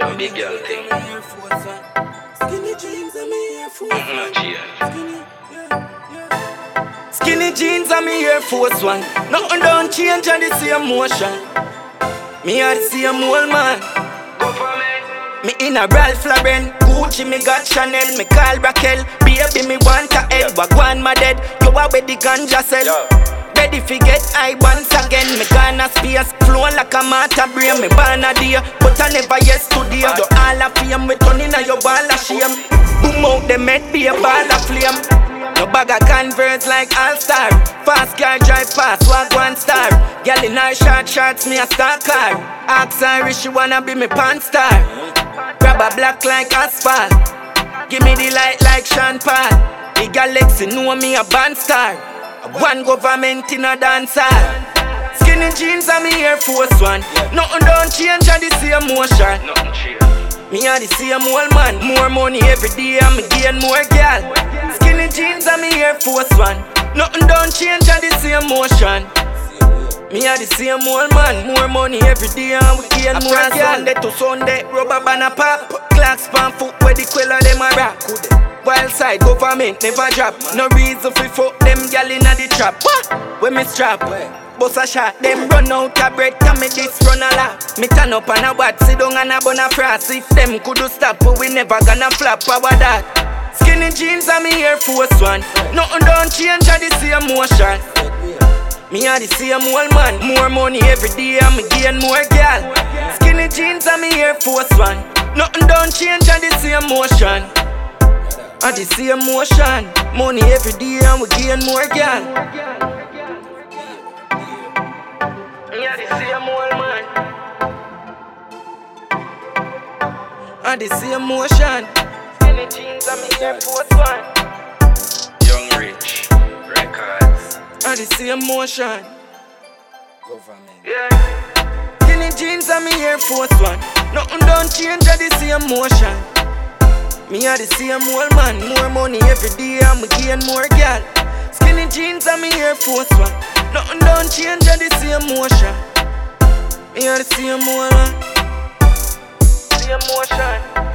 a big girl thing. Skinny jeans and me Air Force One. Skinny jeans and me Air Force One. Nothing don't change on the same motion. Me are the same old man. Me in a Ralph Lauren, Gucci, me got Chanel, me call Raquel. Baby, me want a head, wagwan my dead. You are where the ganja sell. Ready fi get high once again. Me gonna space, flow like a matter brain. Me born a day, but I never yesterday. You all a fame, me turn in a your ball of shame. Boom out the med, be a ball of flame. No bag of Converse like All-Star. Fast car drive fast, walk one star. Girl in her short shorts, me a star car. Ask her if she wanna be me pan star. Grab a black like asphalt. Give me the light like Sean Paul. The galaxy know me a band star. One government in a dancer. Skinny jeans and me Air Force One. Nothing don't change on the same motion. Me a the same old man. More money every day and me gain more girl. Skinny jeans and me Air Force One. Nothing don't change on the same motion. Me a the same old man. More money every day and we gain more girl. Sunday to Sunday, rubber band a pop. Clocks pan foot where the quilla dem a rock. Wild side government never drop. No reason fi fuck them gal inna the trap. When me strap, bust a shot. Them run out of bread, can me this run a lot. Me turn up on a wat, sit down and a bun a frost. If them coulda stop, we never gonna flop. How that? Skinny jeans and me Air Force One. Nothing don't change on the same motion. Me a the same old man. More money every day and me gain more girl. Skinny jeans and me Air Force One. Nothing don't change on the same motion. And the same motion. Money every day and we gain more girl. Me a the same old man. And the same motion. Skinny jeans and me Air Force One. Young Rich Records. And the same motion. Government. Yeah. Skinny jeans and me Air Force One. Nothing don't change on the same motion. Me a the same old man. More money every day and me gain more girl. Skinny jeans and me Air Force One. Nothing don't change on the same motion. Me a the same old man. Same motion.